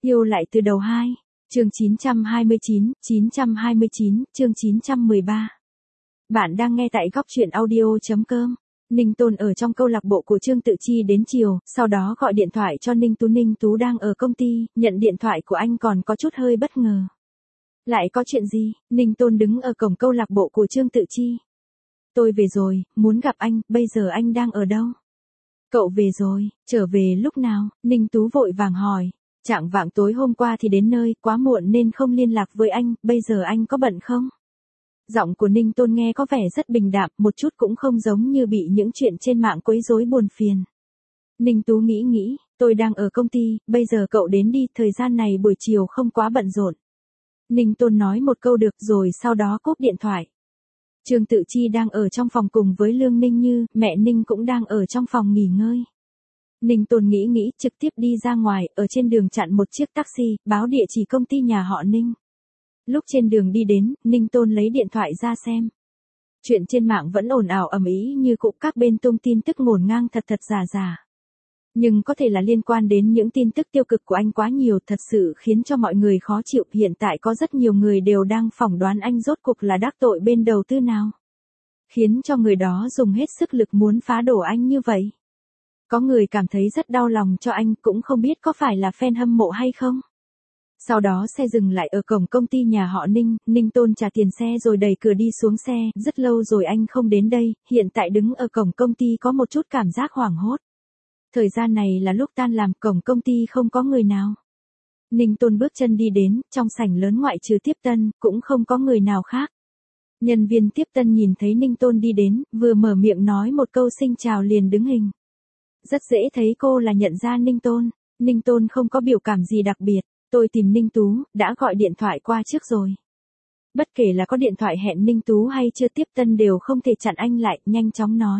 Yêu lại từ đầu 2. Chương 929, chương 913. Bạn đang nghe tại góc truyện audio.com. Ninh Tôn ở trong câu lạc bộ của Trương Tự Chi đến chiều, sau đó gọi điện thoại cho Ninh Tú. Ninh Tú đang ở công ty, nhận điện thoại của anh còn có chút hơi bất ngờ. Lại có chuyện gì? Ninh Tôn đứng ở cổng câu lạc bộ của Trương Tự Chi. Tôi về rồi, muốn gặp anh, bây giờ anh đang ở đâu? Cậu về rồi, trở về lúc nào? Ninh Tú vội vàng hỏi. Chạng vạng tối hôm qua thì đến nơi, quá muộn nên không liên lạc với anh, bây giờ anh có bận không? Giọng của Ninh Tôn nghe có vẻ rất bình đạm, một chút cũng không giống như bị những chuyện trên mạng quấy rối buồn phiền. Ninh Tú nghĩ, tôi đang ở công ty, bây giờ cậu đến đi, thời gian này buổi chiều không quá bận rộn. Ninh Tôn nói một câu được rồi sau đó cúp điện thoại. Trương Tự Chi đang ở trong phòng cùng với Lương Ninh Như, mẹ Ninh cũng đang ở trong phòng nghỉ ngơi. Ninh Tôn nghĩ trực tiếp đi ra ngoài, ở trên đường chặn một chiếc taxi, báo địa chỉ công ty nhà họ Ninh. Lúc trên đường đi đến, Ninh Tôn lấy điện thoại ra xem. Chuyện trên mạng vẫn ồn ào ầm ĩ như cũ, các bên tung tin tức ngổn ngang thật giả. Nhưng có thể là liên quan đến những tin tức tiêu cực của anh quá nhiều, thật sự khiến cho mọi người khó chịu. Hiện tại có rất nhiều người đều đang phỏng đoán anh rốt cuộc là đắc tội bên đầu tư nào, khiến cho người đó dùng hết sức lực muốn phá đổ anh như vậy. Có người cảm thấy rất đau lòng cho anh, cũng không biết có phải là fan hâm mộ hay không. Sau đó xe dừng lại ở cổng công ty nhà họ Ninh, Ninh Tôn trả tiền xe rồi đẩy cửa đi xuống xe. Rất lâu rồi anh không đến đây, hiện tại đứng ở cổng công ty có một chút cảm giác hoảng hốt. Thời gian này là lúc tan làm, cổng công ty không có người nào. Ninh Tôn bước chân đi đến, trong sảnh lớn ngoại trừ tiếp tân, cũng không có người nào khác. Nhân viên tiếp tân nhìn thấy Ninh Tôn đi đến, vừa mở miệng nói một câu xin chào liền đứng hình. Rất dễ thấy cô là nhận ra Ninh Tôn. Ninh Tôn không có biểu cảm gì đặc biệt. Tôi tìm Ninh Tú, đã gọi điện thoại qua trước rồi. Bất kể là có điện thoại hẹn Ninh Tú hay chưa, tiếp tân đều không thể chặn anh lại, nhanh chóng nói.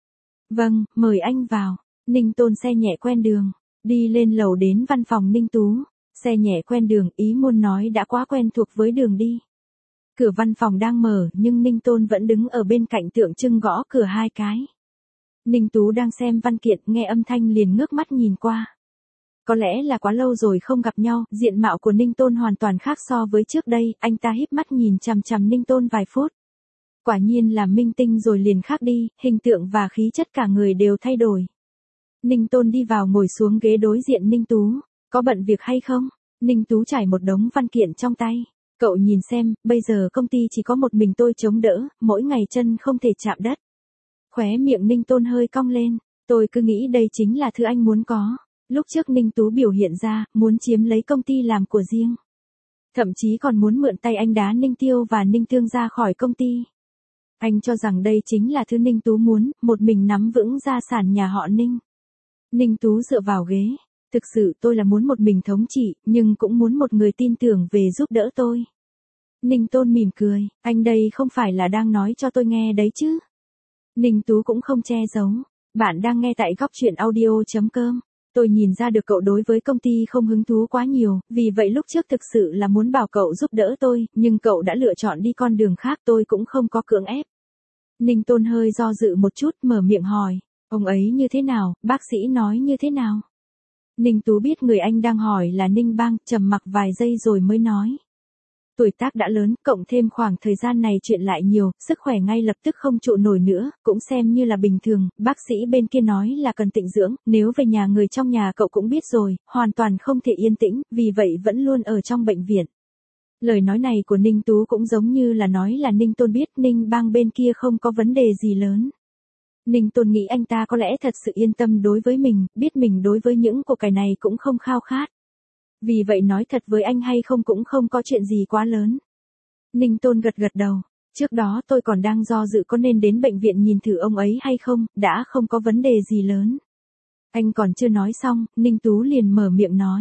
Vâng, mời anh vào. Ninh Tôn xe nhẹ quen đường, đi lên lầu đến văn phòng Ninh Tú. Xe nhẹ quen đường, ý muốn nói đã quá quen thuộc với đường đi. Cửa văn phòng đang mở, nhưng Ninh Tôn vẫn đứng ở bên cạnh tượng trưng gõ cửa 2 cái. Ninh Tú đang xem văn kiện, nghe âm thanh liền ngước mắt nhìn qua. Có lẽ là quá lâu rồi không gặp nhau, diện mạo của Ninh Tôn hoàn toàn khác so với trước đây, anh ta híp mắt nhìn chằm chằm Ninh Tôn vài phút. Quả nhiên là minh tinh rồi liền khác đi, hình tượng và khí chất cả người đều thay đổi. Ninh Tôn đi vào ngồi xuống ghế đối diện Ninh Tú. Có bận việc hay không? Ninh Tú trải một đống văn kiện trong tay. Cậu nhìn xem, bây giờ công ty chỉ có một mình tôi chống đỡ, mỗi ngày chân không thể chạm đất. Khóe miệng Ninh Tôn hơi cong lên. Tôi cứ nghĩ đây chính là thứ anh muốn có. Lúc trước Ninh Tú biểu hiện ra, muốn chiếm lấy công ty làm của riêng. Thậm chí còn muốn mượn tay anh đá Ninh Tiêu và Ninh Thương ra khỏi công ty. Anh cho rằng đây chính là thứ Ninh Tú muốn, một mình nắm vững gia sản nhà họ Ninh. Ninh Tú dựa vào ghế. Thực sự tôi là muốn một mình thống trị, nhưng cũng muốn một người tin tưởng về giúp đỡ tôi. Ninh Tôn mỉm cười, anh đây không phải là đang nói cho tôi nghe đấy chứ. Ninh Tú cũng không che giấu. Bạn đang nghe tại góc truyện audio.com. Tôi nhìn ra được cậu đối với công ty không hứng thú quá nhiều, vì vậy lúc trước thực sự là muốn bảo cậu giúp đỡ tôi, nhưng cậu đã lựa chọn đi con đường khác, tôi cũng không có cưỡng ép. Ninh Tôn hơi do dự một chút, mở miệng hỏi, ông ấy như thế nào, bác sĩ nói như thế nào? Ninh Tú biết người anh đang hỏi là Ninh Bang, trầm mặc vài giây rồi mới nói. Tuổi tác đã lớn, cộng thêm khoảng thời gian này chuyện lại nhiều, sức khỏe ngay lập tức không trụ nổi nữa, cũng xem như là bình thường, bác sĩ bên kia nói là cần tịnh dưỡng, nếu về nhà người trong nhà cậu cũng biết rồi, hoàn toàn không thể yên tĩnh, vì vậy vẫn luôn ở trong bệnh viện. Lời nói này của Ninh Tú cũng giống như là nói là Ninh Tôn biết Ninh Bang bên kia không có vấn đề gì lớn. Ninh Tôn nghĩ anh ta có lẽ thật sự yên tâm đối với mình, biết mình đối với những của cải này cũng không khao khát. Vì vậy nói thật với anh hay không cũng không có chuyện gì quá lớn. Ninh Tôn gật đầu. Trước đó tôi còn đang do dự có nên đến bệnh viện nhìn thử ông ấy hay không, đã không có vấn đề gì lớn. Anh còn chưa nói xong, Ninh Tú liền mở miệng nói.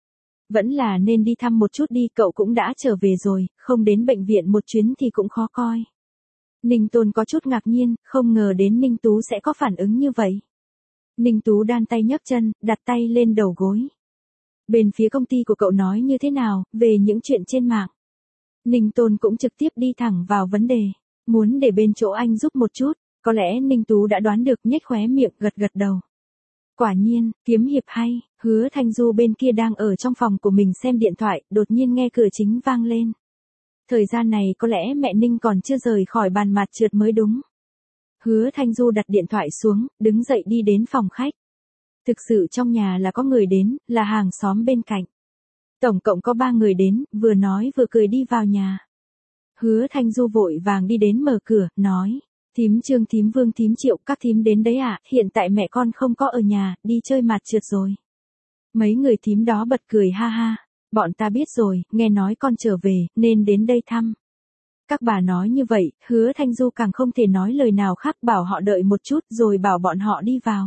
Vẫn là nên đi thăm một chút đi, cậu cũng đã trở về rồi, không đến bệnh viện một chuyến thì cũng khó coi. Ninh Tôn có chút ngạc nhiên, không ngờ đến Ninh Tú sẽ có phản ứng như vậy. Ninh Tú đan tay nhấc chân, đặt tay lên đầu gối. Bên phía công ty của cậu nói như thế nào, về những chuyện trên mạng? Ninh Tôn cũng trực tiếp đi thẳng vào vấn đề. Muốn để bên chỗ anh giúp một chút, có lẽ Ninh Tú đã đoán được, nhếch khóe miệng gật đầu. Quả nhiên, kiếm hiệp hay, Hứa Thanh Du bên kia đang ở trong phòng của mình xem điện thoại, đột nhiên nghe cửa chính vang lên. Thời gian này có lẽ mẹ Ninh còn chưa rời khỏi bàn mặt trượt mới đúng. Hứa Thanh Du đặt điện thoại xuống, đứng dậy đi đến phòng khách. Thực sự trong nhà là có người đến, là hàng xóm bên cạnh. Tổng cộng có 3 người đến, vừa nói vừa cười đi vào nhà. Hứa Thanh Du vội vàng đi đến mở cửa, nói. Thím Trương, thím Vương, thím Triệu, các thím đến đấy à, hiện tại mẹ con không có ở nhà, đi chơi mặt trượt rồi. Mấy người thím đó bật cười ha ha. Bọn ta biết rồi, nghe nói con trở về, nên đến đây thăm. Các bà nói như vậy, Hứa Thanh Du càng không thể nói lời nào khác, bảo họ đợi một chút rồi bảo bọn họ đi vào.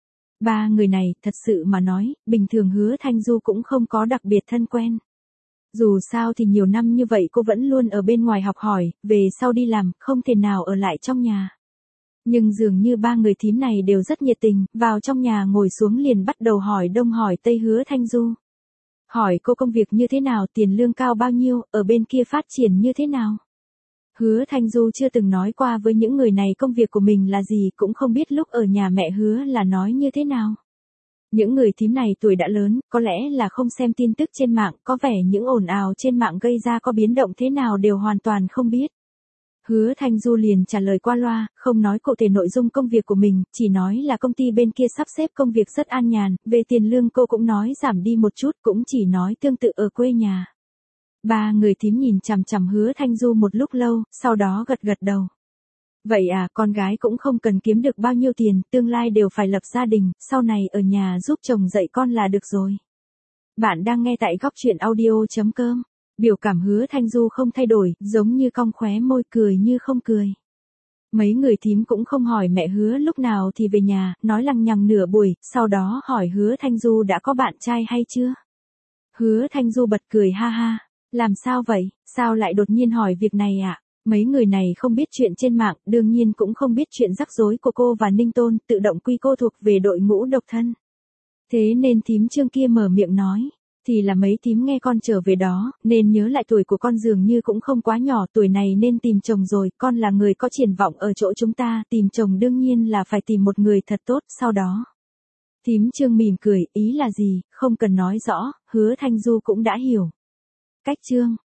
3 người này, thật sự mà nói, bình thường Hứa Thanh Du cũng không có đặc biệt thân quen. Dù sao thì nhiều năm như vậy cô vẫn luôn ở bên ngoài học hỏi, về sau đi làm, không thể nào ở lại trong nhà. Nhưng dường như 3 người thím này đều rất nhiệt tình, vào trong nhà ngồi xuống liền bắt đầu hỏi đông hỏi tây Hứa Thanh Du. Hỏi cô công việc như thế nào, tiền lương cao bao nhiêu, ở bên kia phát triển như thế nào. Hứa Thanh Du chưa từng nói qua với những người này công việc của mình là gì, cũng không biết lúc ở nhà mẹ Hứa là nói như thế nào. Những người thím này tuổi đã lớn, có lẽ là không xem tin tức trên mạng, có vẻ những ồn ào trên mạng gây ra có biến động thế nào đều hoàn toàn không biết. Hứa Thanh Du liền trả lời qua loa, không nói cụ thể nội dung công việc của mình, chỉ nói là công ty bên kia sắp xếp công việc rất an nhàn, về tiền lương cô cũng nói giảm đi một chút, cũng chỉ nói tương tự ở quê nhà. 3 người thím nhìn chằm chằm Hứa Thanh Du một lúc lâu, sau đó gật gật đầu. Vậy à, con gái cũng không cần kiếm được bao nhiêu tiền, tương lai đều phải lập gia đình, sau này ở nhà giúp chồng dạy con là được rồi. Bạn đang nghe tại góc truyện audio.com. Biểu cảm Hứa Thanh Du không thay đổi, giống như cong khóe môi cười như không cười. Mấy người thím cũng không hỏi mẹ Hứa lúc nào thì về nhà, nói lằng nhằng nửa buổi, sau đó hỏi Hứa Thanh Du đã có bạn trai hay chưa. Hứa Thanh Du bật cười ha ha. Làm sao vậy, sao lại đột nhiên hỏi việc này ạ? Mấy người này không biết chuyện trên mạng, đương nhiên cũng không biết chuyện rắc rối của cô và Ninh Tôn, tự động quy cô thuộc về đội ngũ độc thân. Thế nên thím Trương kia mở miệng nói, thì là mấy thím nghe con trở về đó, nên nhớ lại tuổi của con dường như cũng không quá nhỏ, tuổi này nên tìm chồng rồi, con là người có triển vọng ở chỗ chúng ta, tìm chồng đương nhiên là phải tìm một người thật tốt, sau đó. Thím Trương mỉm cười, ý là gì, không cần nói rõ, Hứa Thanh Du cũng đã hiểu. Cách chương